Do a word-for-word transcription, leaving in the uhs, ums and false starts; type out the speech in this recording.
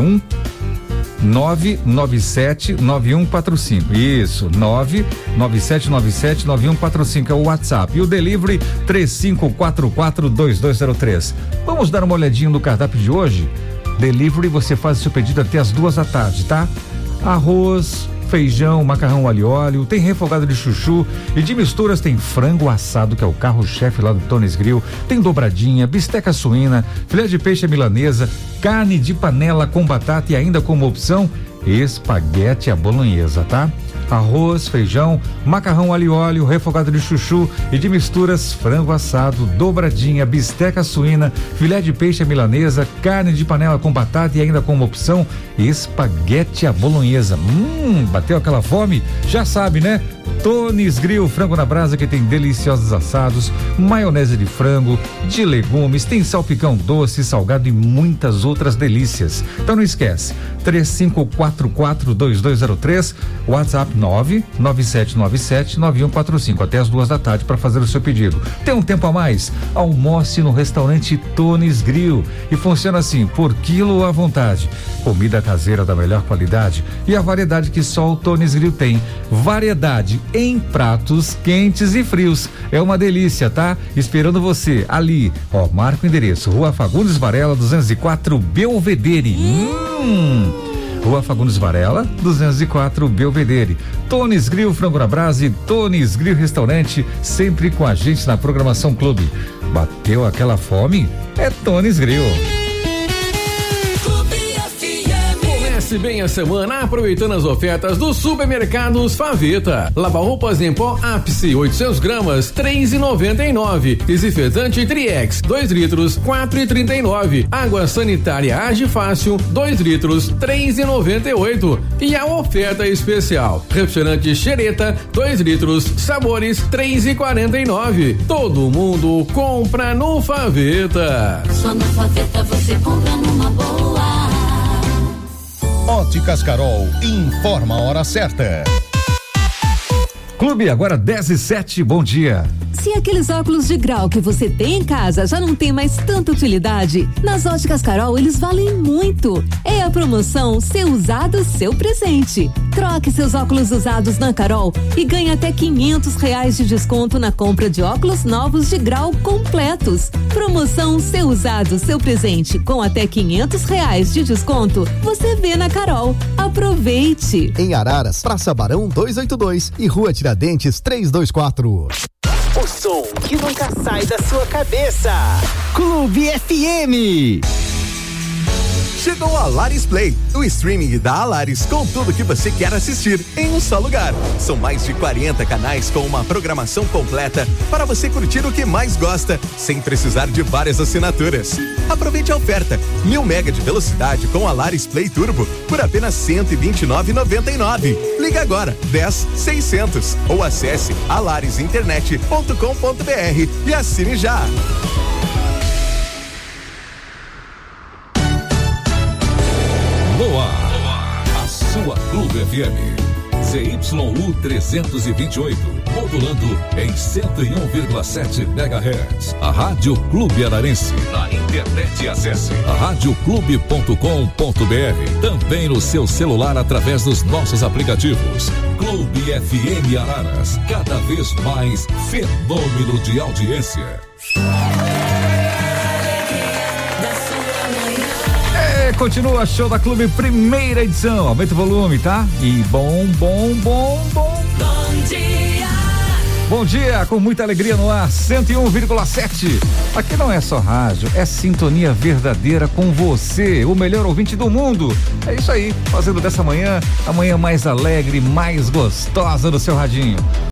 um nove nove sete nove um quatro cinco. Isso, nove nove sete nove sete nove um quatro cinco é o WhatsApp. E o delivery três cinco quatro quatro dois dois zero três. Vamos dar uma olhadinha no cardápio de hoje? Delivery, você faz seu pedido até as duas da tarde, tá? Arroz, feijão, macarrão alho e óleo, tem refogado de chuchu e de misturas tem frango assado, que é o carro-chefe lá do Tony's Grill, tem dobradinha, bisteca suína, filé de peixe milanesa, carne de panela com batata e ainda como opção, espaguete à bolonhesa, tá? Arroz, feijão, macarrão alho e óleo, refogado de chuchu e de misturas, frango assado, dobradinha, bisteca suína, filé de peixe milanesa, carne de panela com batata e ainda como opção, espaguete à bolonhesa. Hum, bateu aquela fome? Já sabe, né? Tony's Grill, frango na brasa, que tem deliciosos assados, maionese de frango, de legumes, tem salpicão doce, salgado e muitas outras delícias. Então não esquece, três cinco quatro quatro dois dois zero três, WhatsApp nove nove sete nove sete nove um quatro cinco, até as duas da tarde para fazer o seu pedido. Tem um tempo a mais? Almoce no restaurante Tony's Grill e funciona assim, por quilo à vontade. Comida caseira da melhor qualidade e a variedade que só o Tony's Grill tem. Variedade em pratos quentes e frios. É uma delícia, tá? Esperando você ali. Ó, marca o endereço: Rua Fagundes Varela, duzentos e quatro, Belvedere. Hum. Rua Fagundes Varela, duzentos e quatro, Belvedere. Tony's Grill, frango na brasa e Tony's Grill Restaurante, sempre com a gente na programação Clube. Bateu aquela fome? É Tony's Grill. Comece bem a semana aproveitando as ofertas dos supermercados Faveta. Lava-roupas em pó ápice oitocentos gramas, três e noventa e nove. Desinfetante Triex, dois litros, quatro e trinta e nove. Água sanitária Age Fácil, dois litros, três e noventa e oito. E a oferta especial: refrigerante Xereta, dois litros, sabores, três e quarenta e nove. Todo mundo compra no Faveta. Só no Faveta você compra numa boa. Óticas Carol informa a hora certa. Clube, agora dez e sete, bom dia. Se aqueles óculos de grau que você tem em casa já não tem mais tanta utilidade, nas Óticas Carol eles valem muito. É a promoção Seu Usado, Seu Presente. Troque seus óculos usados na Carol e ganhe até quinhentos reais de desconto na compra de óculos novos de grau completos. Promoção Seu Usado, Seu Presente, com até quinhentos reais de desconto, você vê na Carol. Aproveite! Em Araras, Praça Barão duzentos e oitenta e dois e Rua Tiradentes trezentos e vinte e quatro. O som que nunca sai da sua cabeça. Clube F M. Chegou a Alaris Play, o streaming da Alaris com tudo que você quer assistir em um só lugar. São mais de quarenta canais com uma programação completa para você curtir o que mais gosta, sem precisar de várias assinaturas. Aproveite a oferta: mil mega de velocidade com Alaris Play Turbo por apenas cento e vinte e nove reais e noventa e nove centavos. Liga agora dez seiscentos ou acesse alaris internet ponto com ponto br e assine já. A sua Clube F M, Z Y U trezentos e vinte e oito, modulando em cento e um vírgula sete megahertz. A Rádio Clube Ararense. Na internet, acesse rádio clube ponto com ponto br. Também no seu celular através dos nossos aplicativos. Clube F M Araras, cada vez mais fenômeno de audiência. Continua show da Clube, primeira edição. Aumenta o volume, tá? E bom, bom, bom, bom. Bom dia. Bom dia, com muita alegria no ar, cento e um vírgula sete. Aqui não é só rádio, é sintonia verdadeira com você, o melhor ouvinte do mundo. É isso aí, fazendo dessa manhã a manhã mais alegre, mais gostosa do seu radinho.